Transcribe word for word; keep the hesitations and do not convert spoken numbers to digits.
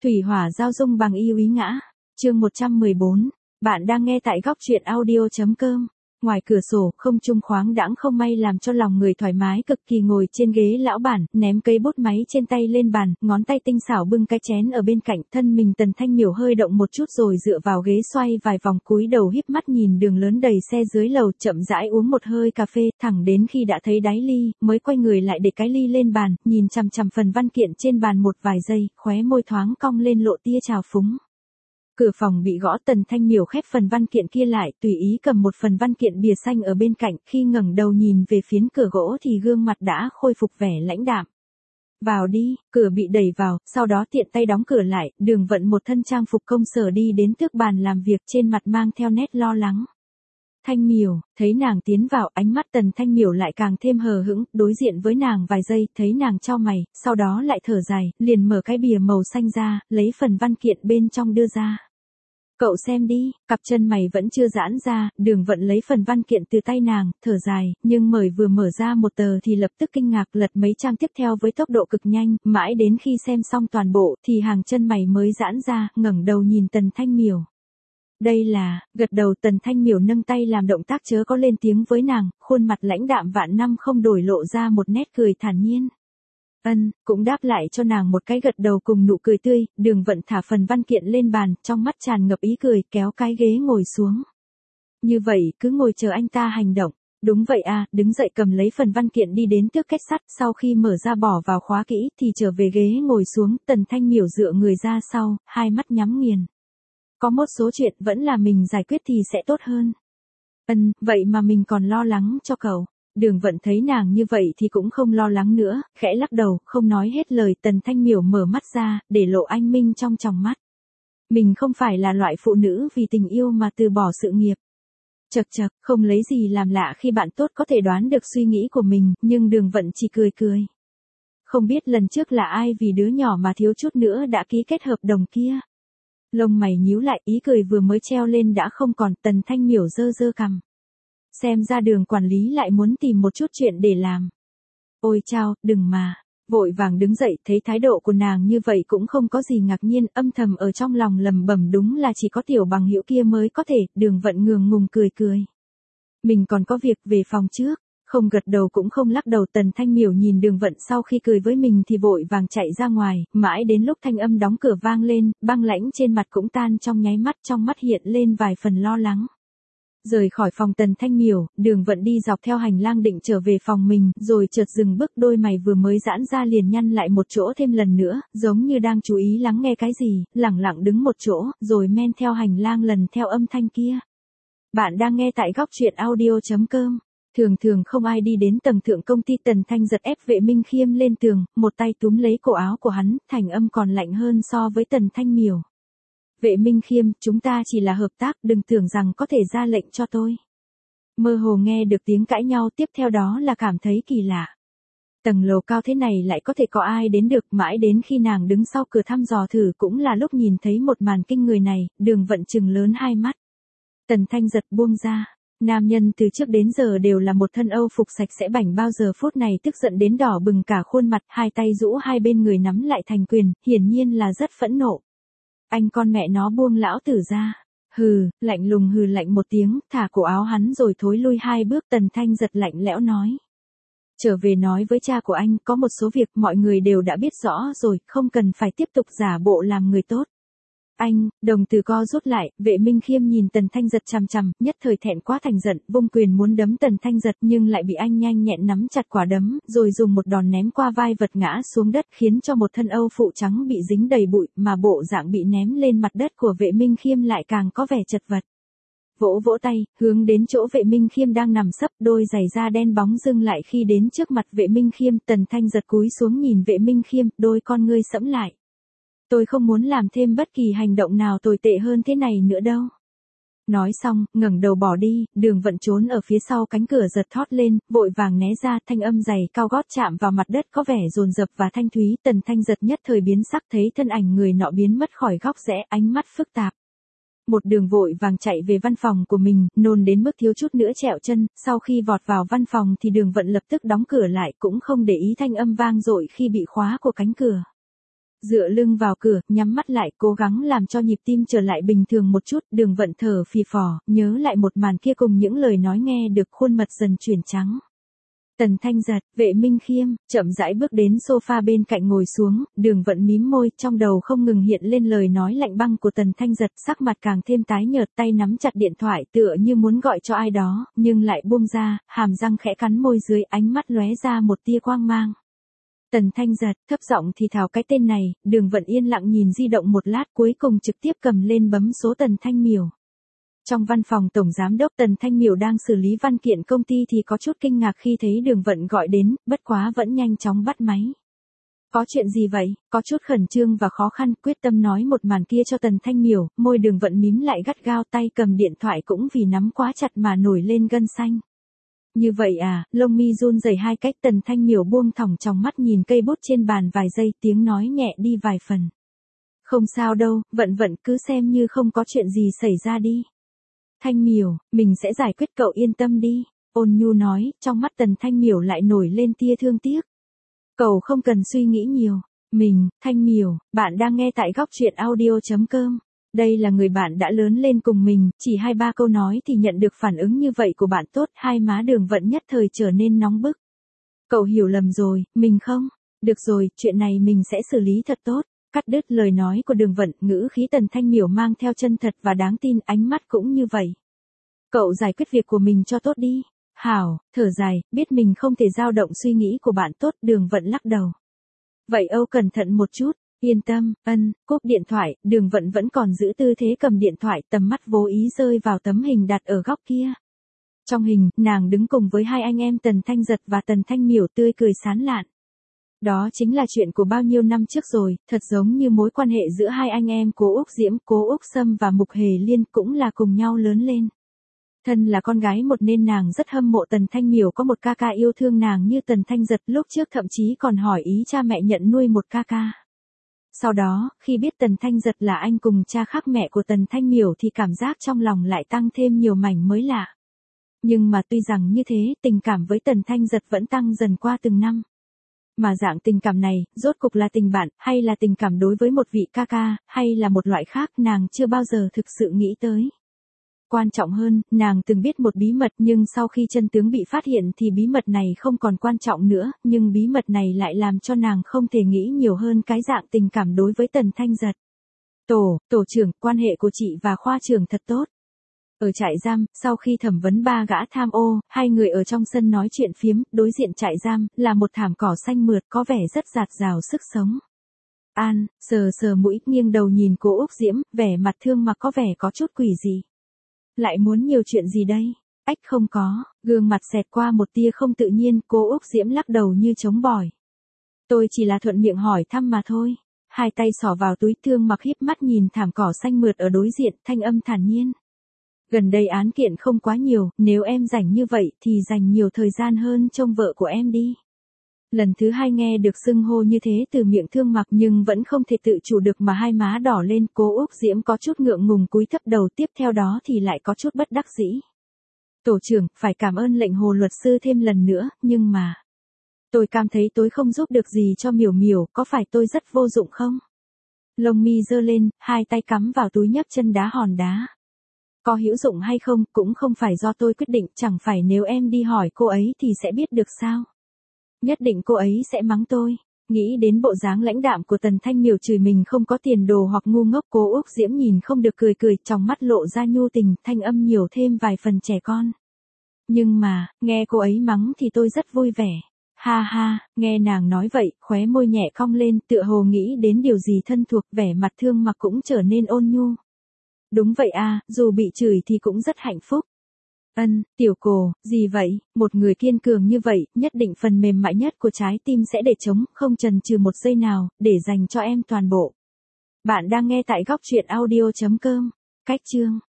Thủy hỏa giao dung bằng yêu ý ngã. Chương một trăm mười bốn. Bạn đang nghe tại góc truyện audio chấm com. Ngoài cửa sổ, không trung khoáng đãng không may làm cho lòng người thoải mái cực kỳ, ngồi trên ghế lão bản, ném cây bút máy trên tay lên bàn, ngón tay tinh xảo bưng cái chén ở bên cạnh, thân mình Tần Thanh Miểu hơi động một chút rồi dựa vào ghế xoay vài vòng, cúi đầu híp mắt nhìn đường lớn đầy xe dưới lầu, chậm rãi uống một hơi cà phê, thẳng đến khi đã thấy đáy ly, mới quay người lại để cái ly lên bàn, nhìn chằm chằm phần văn kiện trên bàn một vài giây, khóe môi thoáng cong lên lộ tia trào phúng. Cửa phòng bị gõ, Tần Thanh Miểu khép phần văn kiện kia lại, tùy ý cầm một phần văn kiện bìa xanh ở bên cạnh, khi ngẩng đầu nhìn về phiến cửa gỗ thì gương mặt đã khôi phục vẻ lãnh đạm. Vào đi, cửa bị đẩy vào, sau đó tiện tay đóng cửa lại, Đường Vận một thân trang phục công sở đi đến trước bàn làm việc, trên mặt mang theo nét lo lắng. Thanh Miểu, thấy nàng tiến vào, ánh mắt Tần Thanh Miểu lại càng thêm hờ hững, đối diện với nàng vài giây, thấy nàng chau mày, sau đó lại thở dài, liền mở cái bìa màu xanh ra, lấy phần văn kiện bên trong đưa ra. Cậu xem đi, cặp chân mày vẫn chưa giãn ra, Đường Vận lấy phần văn kiện từ tay nàng, thở dài, nhưng mời vừa mở ra một tờ thì lập tức kinh ngạc, lật mấy trang tiếp theo với tốc độ cực nhanh, mãi đến khi xem xong toàn bộ, thì hàng chân mày mới giãn ra, ngẩng đầu nhìn Tần Thanh Miểu. Đây là, gật đầu, Tần Thanh Miểu nâng tay làm động tác chớ có lên tiếng với nàng, khuôn mặt lãnh đạm vạn năm không đổi lộ ra một nét cười thản nhiên. Ân, cũng đáp lại cho nàng một cái gật đầu cùng nụ cười tươi, Đường Vận thả phần văn kiện lên bàn, trong mắt tràn ngập ý cười, kéo cái ghế ngồi xuống. Như vậy, cứ ngồi chờ anh ta hành động. Đúng vậy à, đứng dậy cầm lấy phần văn kiện đi đến trước kết sắt, sau khi mở ra bỏ vào khóa kỹ, thì trở về ghế ngồi xuống, Tần Thanh Miểu dựa người ra sau, hai mắt nhắm nghiền. Có một số chuyện vẫn là mình giải quyết thì sẽ tốt hơn. Ân, vậy mà mình còn lo lắng cho cậu. Đường Vận thấy nàng như vậy thì cũng không lo lắng nữa, khẽ lắc đầu, không nói hết lời. Tần Thanh Miểu mở mắt ra, để lộ anh minh trong tròng mắt. Mình không phải là loại phụ nữ vì tình yêu mà từ bỏ sự nghiệp. Chật chật, không lấy gì làm lạ khi bạn tốt có thể đoán được suy nghĩ của mình, nhưng Đường Vận chỉ cười cười. Không biết lần trước là ai vì đứa nhỏ mà thiếu chút nữa đã ký kết hợp đồng kia. Lông mày nhíu lại, ý cười vừa mới treo lên đã không còn, Tần Thanh Miểu giơ giơ cằm. Xem ra Đường quản lý lại muốn tìm một chút chuyện để làm. Ôi chao, đừng mà. Vội vàng đứng dậy, thấy thái độ của nàng như vậy cũng không có gì ngạc nhiên, âm thầm ở trong lòng lầm bầm, đúng là chỉ có tiểu bằng hữu kia mới có thể. Đường Vận ngượng ngùng cười cười. Mình còn có việc, về phòng trước. Không gật đầu cũng không lắc đầu. Tần Thanh Miểu nhìn Đường Vận sau khi cười với mình thì vội vàng chạy ra ngoài, mãi đến lúc thanh âm đóng cửa vang lên, băng lãnh trên mặt cũng tan trong nháy mắt, trong mắt hiện lên vài phần lo lắng. Rời khỏi phòng Tần Thanh Miểu, Đường Vận đi dọc theo hành lang định trở về phòng mình, rồi chợt dừng bước, đôi mày vừa mới giãn ra liền nhăn lại một chỗ thêm lần nữa, giống như đang chú ý lắng nghe cái gì, lẳng lặng đứng một chỗ, rồi men theo hành lang lần theo âm thanh kia. Bạn đang nghe tại góc truyện audio chấm com. Thường thường không ai đi đến tầng thượng công ty. Tần Thanh giật ép Vệ Minh Khiêm lên tường, một tay túm lấy cổ áo của hắn, thành âm còn lạnh hơn so với Tần Thanh Miểu. Vệ Minh Khiêm, chúng ta chỉ là hợp tác, đừng tưởng rằng có thể ra lệnh cho tôi. Mơ hồ nghe được tiếng cãi nhau, tiếp theo đó là cảm thấy kỳ lạ. Tầng lầu cao thế này lại có thể có ai đến được, mãi đến khi nàng đứng sau cửa thăm dò thử cũng là lúc nhìn thấy một màn kinh người này, Đường Vận trừng lớn hai mắt. Tần Thanh giật buông ra. Nam nhân từ trước đến giờ đều là một thân âu phục sạch sẽ, bảnh bao giờ phút này tức giận đến đỏ bừng cả khuôn mặt, hai tay rũ hai bên người nắm lại thành quyền, hiển nhiên là rất phẫn nộ. Anh con mẹ nó buông lão tử ra. Hừ, lạnh lùng hừ lạnh một tiếng, thả cổ áo hắn rồi thối lui hai bước. Tần Thanh giật lạnh lẽo nói. Trở về nói với cha của anh, có một số việc mọi người đều đã biết rõ rồi, không cần phải tiếp tục giả bộ làm người tốt. Anh, đồng từ co rút lại, Vệ Minh Khiêm nhìn Tần Thanh giật chằm chằm, nhất thời thẹn quá thành giận, vung quyền muốn đấm Tần Thanh giật nhưng lại bị anh nhanh nhẹn nắm chặt quả đấm, rồi dùng một đòn ném qua vai vật ngã xuống đất, khiến cho một thân âu phụ trắng bị dính đầy bụi, mà bộ dạng bị ném lên mặt đất của Vệ Minh Khiêm lại càng có vẻ chật vật. Vỗ vỗ tay, hướng đến chỗ Vệ Minh Khiêm đang nằm sấp, đôi giày da đen bóng dưng lại khi đến trước mặt Vệ Minh Khiêm. Tần Thanh giật cúi xuống nhìn Vệ Minh Khiêm, đôi con ngươi sẫm lại. Tôi không muốn làm thêm bất kỳ hành động nào tồi tệ hơn thế này nữa đâu. Nói xong, ngẩng đầu bỏ đi, Đường Vận trốn ở phía sau cánh cửa giật thót lên, vội vàng né ra, thanh âm giày cao gót chạm vào mặt đất có vẻ dồn dập và thanh thúy. Tần Thanh giật nhất thời biến sắc, thấy thân ảnh người nọ biến mất khỏi góc rẽ, ánh mắt phức tạp. Một đường vội vàng chạy về văn phòng của mình, nôn đến mức thiếu chút nữa trẹo chân, sau khi vọt vào văn phòng thì Đường Vận lập tức đóng cửa lại, cũng không để ý thanh âm vang dội khi bị khóa của cánh cửa. Dựa lưng vào cửa, nhắm mắt lại, cố gắng làm cho nhịp tim trở lại bình thường một chút, Đường Vận thở phì phò, nhớ lại một màn kia cùng những lời nói nghe được, khuôn mặt dần chuyển trắng. Tần Thanh Giật, Vệ Minh Khiêm, chậm rãi bước đến sofa bên cạnh ngồi xuống, Đường Vận mím môi, trong đầu không ngừng hiện lên lời nói lạnh băng của Tần Thanh Giật, sắc mặt càng thêm tái nhợt, tay nắm chặt điện thoại tựa như muốn gọi cho ai đó, nhưng lại buông ra, hàm răng khẽ cắn môi dưới, ánh mắt lóe ra một tia quang mang. Tần Thanh Giật, thấp giọng thì thào cái tên này, Đường Vận yên lặng nhìn di động một lát, cuối cùng trực tiếp cầm lên bấm số Tần Thanh Miểu. Trong văn phòng tổng giám đốc, Tần Thanh Miểu đang xử lý văn kiện công ty thì có chút kinh ngạc khi thấy Đường Vận gọi đến, bất quá vẫn nhanh chóng bắt máy. Có chuyện gì vậy? Có chút khẩn trương và khó khăn, quyết tâm nói một màn kia cho Tần Thanh Miểu, môi Đường Vận mím lại gắt gao, tay cầm điện thoại cũng vì nắm quá chặt mà nổi lên gân xanh. Như vậy à, lông mi run rẩy hai cách, Tần Thanh Miểu buông thõng trong mắt nhìn cây bút trên bàn vài giây, tiếng nói nhẹ đi vài phần. Không sao đâu, Vận Vận cứ xem như không có chuyện gì xảy ra đi. Thanh Miểu, mình sẽ giải quyết, cậu yên tâm đi. Ôn nhu nói, trong mắt Tần Thanh Miểu lại nổi lên tia thương tiếc. Cậu không cần suy nghĩ nhiều. Mình, Thanh Miểu, bạn đang nghe tại góc truyện audio chấm com. Đây là người bạn đã lớn lên cùng mình, chỉ hai ba câu nói thì nhận được phản ứng như vậy của bạn tốt, hai má Đường Vận nhất thời trở nên nóng bức. Cậu hiểu lầm rồi, mình không. Được rồi, chuyện này mình sẽ xử lý thật tốt. Cắt đứt lời nói của Đường Vận, ngữ khí Tần Thanh Miểu mang theo chân thật và đáng tin, ánh mắt cũng như vậy. Cậu giải quyết việc của mình cho tốt đi. Hảo, thở dài, biết mình không thể dao động suy nghĩ của bạn tốt, Đường Vận lắc đầu. Vậy Âu cẩn thận một chút, yên tâm, ân, cúp điện thoại, Đường Vận vẫn còn giữ tư thế cầm điện thoại, tầm mắt vô ý rơi vào tấm hình đặt ở góc kia. Trong hình, nàng đứng cùng với hai anh em Tần Thanh Giật và Tần Thanh Miểu tươi cười sán lạn. Đó chính là chuyện của bao nhiêu năm trước rồi, thật giống như mối quan hệ giữa hai anh em Cố Úc Diễm, Cố Úc Sâm và Mục Hề Liên cũng là cùng nhau lớn lên. Thân là con gái một nên nàng rất hâm mộ Tần Thanh Miểu có một ca ca yêu thương nàng như Tần Thanh Giật, lúc trước thậm chí còn hỏi ý cha mẹ nhận nuôi một ca ca. Sau đó, khi biết Tần Thanh Giật là anh cùng cha khác mẹ của Tần Thanh Miểu thì cảm giác trong lòng lại tăng thêm nhiều mảnh mới lạ. Nhưng mà tuy rằng như thế, tình cảm với Tần Thanh Giật vẫn tăng dần qua từng năm. Mà dạng tình cảm này, rốt cục là tình bạn, hay là tình cảm đối với một vị ca ca, hay là một loại khác, nàng chưa bao giờ thực sự nghĩ tới. Quan trọng hơn, nàng từng biết một bí mật nhưng sau khi chân tướng bị phát hiện thì bí mật này không còn quan trọng nữa, nhưng bí mật này lại làm cho nàng không thể nghĩ nhiều hơn cái dạng tình cảm đối với Tần Thanh Giật. Tổ, tổ trưởng, quan hệ của chị và khoa trưởng thật tốt. Ở trại giam, sau khi thẩm vấn ba gã tham ô, hai người ở trong sân nói chuyện phiếm, đối diện trại giam, là một thảm cỏ xanh mượt có vẻ rất dạt dào sức sống. An, sờ sờ mũi, nghiêng đầu nhìn Cố Úc Diễm, vẻ mặt thương mà có vẻ có chút quỷ gì. Lại muốn nhiều chuyện gì đây? Ách không có, gương mặt xẹt qua một tia không tự nhiên, Cố Úc Diễm lắc đầu như chống bỏi. Tôi chỉ là thuận miệng hỏi thăm mà thôi. Hai tay xỏ vào túi, Thương Mặc híp mắt nhìn thảm cỏ xanh mượt ở đối diện, thanh âm thản nhiên. Gần đây án kiện không quá nhiều, nếu em rảnh như vậy thì dành nhiều thời gian hơn trông vợ của em đi. Lần thứ hai nghe được xưng hô như thế từ miệng Thương Mặc nhưng vẫn không thể tự chủ được mà hai má đỏ lên, Cố Úc Diễm có chút ngượng ngùng cúi thấp đầu, tiếp theo đó thì lại có chút bất đắc dĩ. Tổ trưởng, phải cảm ơn lệnh Hồ luật sư thêm lần nữa, nhưng mà... Tôi cảm thấy tôi không giúp được gì cho Miểu Miểu, có phải tôi rất vô dụng không? Lông mi giơ lên, hai tay cắm vào túi nhấc chân đá hòn đá. Có hữu dụng hay không cũng không phải do tôi quyết định, chẳng phải nếu em đi hỏi cô ấy thì sẽ biết được sao? Nhất định cô ấy sẽ mắng tôi. Nghĩ đến bộ dáng lãnh đạm của Tần Thanh Miểu chửi mình không có tiền đồ hoặc ngu ngốc, Cố Úc Diễm nhìn không được cười cười, trong mắt lộ ra nhu tình, thanh âm nhiều thêm vài phần trẻ con. Nhưng mà, nghe cô ấy mắng thì tôi rất vui vẻ. Ha ha, nghe nàng nói vậy, khóe môi nhẹ cong lên, tựa hồ nghĩ đến điều gì thân thuộc, vẻ mặt Thương Mặc cũng trở nên ôn nhu. Đúng vậy à, dù bị chửi thì cũng rất hạnh phúc. Ân, tiểu cô, gì vậy, một người kiên cường như vậy, nhất định phần mềm mại nhất của trái tim sẽ để trống, không chần chừ một giây nào, để dành cho em toàn bộ. Bạn đang nghe tại góc truyện audio chấm com. Cách chương